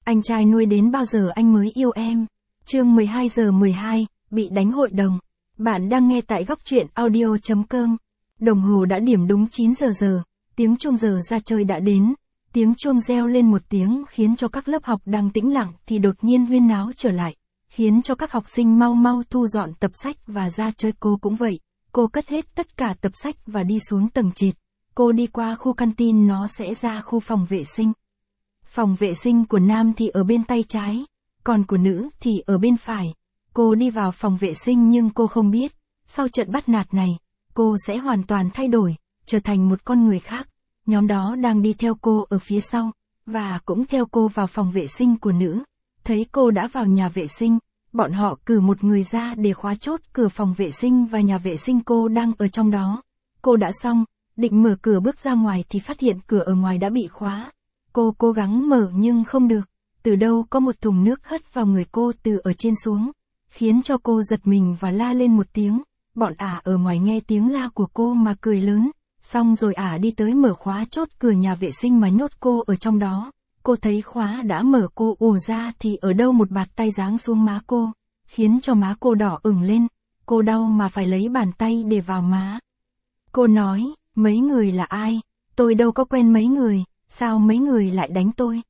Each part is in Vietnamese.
Anh trai nuôi đến bao giờ anh mới yêu em? Chương 12:12, bị đánh hội đồng. Bạn đang nghe tại góc truyện audio.com. Đồng hồ đã điểm đúng 9 giờ, tiếng chuông giờ ra chơi đã đến. Tiếng chuông reo lên một tiếng khiến cho các lớp học đang tĩnh lặng thì đột nhiên huyên náo trở lại, khiến cho các học sinh mau mau thu dọn tập sách và ra chơi. Cô cũng vậy, cô cất hết tất cả tập sách và đi xuống tầng trệt. Cô đi qua khu canteen, nó sẽ ra khu phòng vệ sinh. Phòng vệ sinh của nam thì ở bên tay trái, còn của nữ thì ở bên phải. Cô đi vào phòng vệ sinh nhưng cô không biết, sau trận bắt nạt này, cô sẽ hoàn toàn thay đổi, trở thành một con người khác. Nhóm đó đang đi theo cô ở phía sau, và cũng theo cô vào phòng vệ sinh của nữ. Thấy cô đã vào nhà vệ sinh, bọn họ cử một người ra để khóa chốt cửa phòng vệ sinh và nhà vệ sinh. Cô đang ở trong đó. Cô đã xong, định mở cửa bước ra ngoài thì phát hiện cửa ở ngoài đã bị khóa. Cô cố gắng mở nhưng không được. Từ đâu có một thùng nước hất vào người cô từ ở trên xuống, khiến cho cô giật mình và la lên một tiếng. Bọn ả ở ngoài nghe tiếng la của cô mà cười lớn. Xong rồi ả đi tới mở khóa chốt cửa nhà vệ sinh mà nhốt cô ở trong đó. Cô thấy khóa đã mở, cô ùa ra thì ở đâu một bạt tay giáng xuống má cô, khiến cho má cô đỏ ửng lên. Cô đau mà phải lấy bàn tay để vào má. Cô nói, mấy người là ai? Tôi đâu có quen mấy người, sao mấy người lại đánh tôi?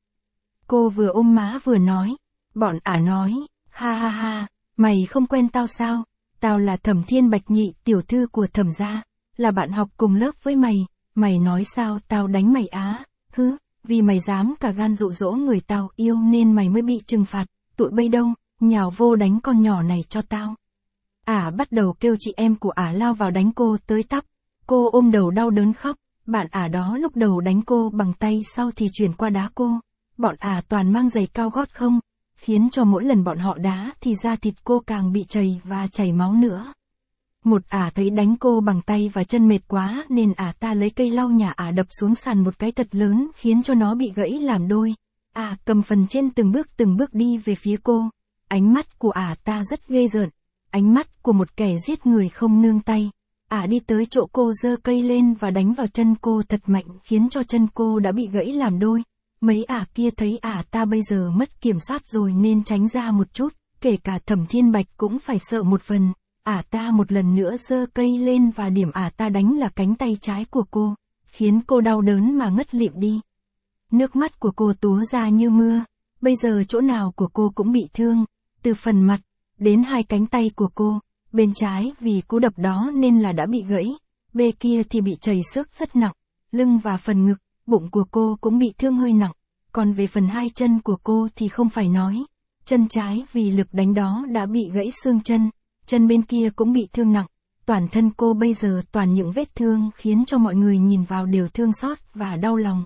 Cô vừa ôm má vừa nói. Bọn ả nói, ha ha ha, mày không quen tao sao? Tao là Thẩm Thiên Bạch, nhị tiểu thư của Thẩm gia, là bạn học cùng lớp với mày. Mày nói sao tao đánh mày á? Hứ, vì mày dám cả gan dụ dỗ người tao yêu nên mày mới bị trừng phạt. Tụi bây đâu, nhào vô đánh con nhỏ này cho tao. Ả bắt đầu kêu chị em của ả lao vào đánh cô tới tấp. Cô ôm đầu đau đớn khóc. Bạn ả đó lúc đầu đánh cô bằng tay, sau thì chuyển qua đá cô. Bọn ả toàn mang giày cao gót không, khiến cho mỗi lần bọn họ đá thì da thịt cô càng bị chảy và chảy máu nữa. Một ả thấy đánh cô bằng tay và chân mệt quá nên ả ta lấy cây lau nhà ả đập xuống sàn một cái thật lớn khiến cho nó bị gãy làm đôi. Ả cầm phần trên từng bước đi về phía cô. Ánh mắt của ả ta rất ghê rợn, ánh mắt của một kẻ giết người không nương tay. Ả đi tới chỗ cô, giơ cây lên và đánh vào chân cô thật mạnh khiến cho chân cô đã bị gãy làm đôi. Mấy ả kia thấy ả ta bây giờ mất kiểm soát rồi nên tránh ra một chút, kể cả Thẩm Thiên Bạch cũng phải sợ một phần. Ả ta một lần nữa giơ cây lên và điểm ả ta đánh là cánh tay trái của cô, khiến cô đau đớn mà ngất lịm đi. Nước mắt của cô túa ra như mưa, bây giờ chỗ nào của cô cũng bị thương, từ phần mặt đến hai cánh tay của cô. Bên trái vì cú đập đó nên là đã bị gãy, bên kia thì bị chảy xước rất nặng, lưng và phần ngực, bụng của cô cũng bị thương hơi nặng, còn về phần hai chân của cô thì không phải nói. Chân trái vì lực đánh đó đã bị gãy xương chân, chân bên kia cũng bị thương nặng, toàn thân cô bây giờ toàn những vết thương khiến cho mọi người nhìn vào đều thương xót và đau lòng.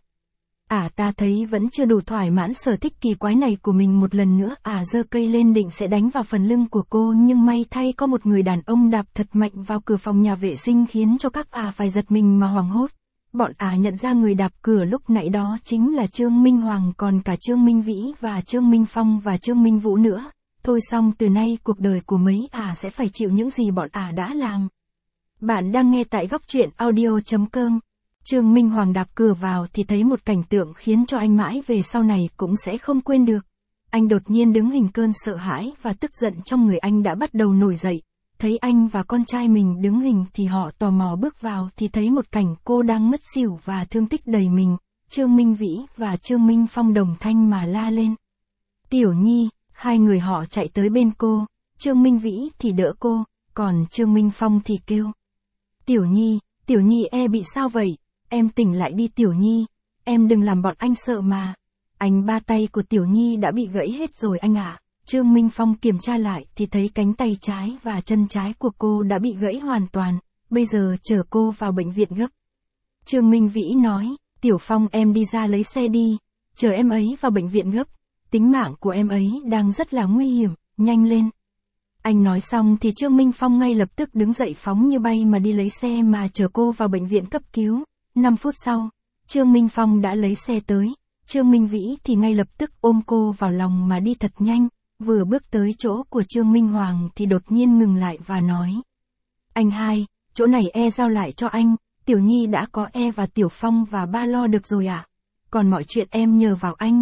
Ả ta thấy vẫn chưa đủ thỏa mãn sở thích kỳ quái này của mình, một lần nữa ả giơ cây lên định sẽ đánh vào phần lưng của cô, nhưng may thay có một người đàn ông đạp thật mạnh vào cửa phòng nhà vệ sinh khiến cho các ả phải giật mình mà hoảng hốt. Bọn ả nhận ra người đạp cửa lúc nãy đó chính là Trương Minh Hoàng, còn cả Trương Minh Vĩ và Trương Minh Phong và Trương Minh Vũ nữa. Thôi xong, từ nay cuộc đời của mấy ả sẽ phải chịu những gì bọn ả đã làm. Bạn đang nghe tại góc truyện audio.com. Trương Minh Hoàng đạp cửa vào thì thấy một cảnh tượng khiến cho anh mãi về sau này cũng sẽ không quên được. Anh đột nhiên đứng hình, cơn sợ hãi và tức giận trong người anh đã bắt đầu nổi dậy. Thấy anh và con trai mình đứng hình thì họ tò mò bước vào thì thấy một cảnh cô đang ngất xỉu và thương tích đầy mình. Trương Minh Vĩ và Trương Minh Phong đồng thanh mà la lên. Tiểu Nhi, hai người họ chạy tới bên cô. Trương Minh Vĩ thì đỡ cô, còn Trương Minh Phong thì kêu. Tiểu Nhi bị sao vậy? Em tỉnh lại đi Tiểu Nhi, em đừng làm bọn anh sợ mà. Anh ba tay của Tiểu Nhi đã bị gãy hết rồi anh ạ. Trương Minh Phong kiểm tra lại thì thấy cánh tay trái và chân trái của cô đã bị gãy hoàn toàn, bây giờ chở cô vào bệnh viện gấp. Trương Minh Vĩ nói, Tiểu Phong em đi ra lấy xe đi, chờ em ấy vào bệnh viện gấp, tính mạng của em ấy đang rất là nguy hiểm, nhanh lên. Anh nói xong thì Trương Minh Phong ngay lập tức đứng dậy phóng như bay mà đi lấy xe mà chở cô vào bệnh viện cấp cứu. 5 phút sau, Trương Minh Phong đã lấy xe tới, Trương Minh Vĩ thì ngay lập tức ôm cô vào lòng mà đi thật nhanh, vừa bước tới chỗ của Trương Minh Hoàng thì đột nhiên ngừng lại và nói. Anh hai, chỗ này giao lại cho anh, Tiểu Nhi đã có và Tiểu Phong và ba lo được rồi ạ. Còn mọi chuyện em nhờ vào anh.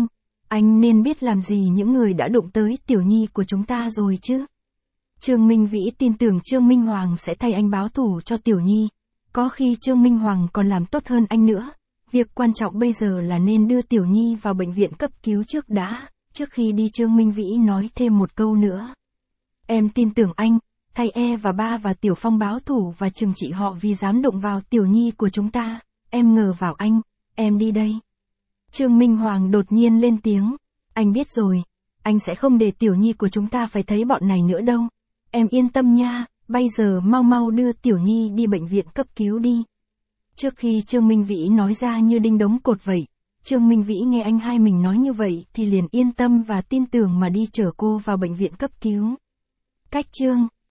Anh nên biết làm gì những người đã đụng tới Tiểu Nhi của chúng ta rồi chứ. Trương Minh Vĩ tin tưởng Trương Minh Hoàng sẽ thay anh báo thù cho Tiểu Nhi. Có khi Trương Minh Hoàng còn làm tốt hơn anh nữa. Việc quan trọng bây giờ là nên đưa Tiểu Nhi vào bệnh viện cấp cứu trước đã. Trước khi đi Trương Minh Vĩ nói thêm một câu nữa. Em tin tưởng anh, thay E và ba và Tiểu Phong báo thù và trừng trị họ vì dám đụng vào Tiểu Nhi của chúng ta. Em ngờ vào anh, em đi đây. Trương Minh Hoàng đột nhiên lên tiếng. Anh biết rồi, anh sẽ không để Tiểu Nhi của chúng ta phải thấy bọn này nữa đâu. Em yên tâm nha, bây giờ mau mau đưa Tiểu Nhi đi bệnh viện cấp cứu đi. Trước khi Trương Minh Vĩ nói ra như đinh đóng cột vậy, Trương Minh Vĩ nghe anh hai mình nói như vậy thì liền yên tâm và tin tưởng mà đi chở cô vào bệnh viện cấp cứu. Cách chương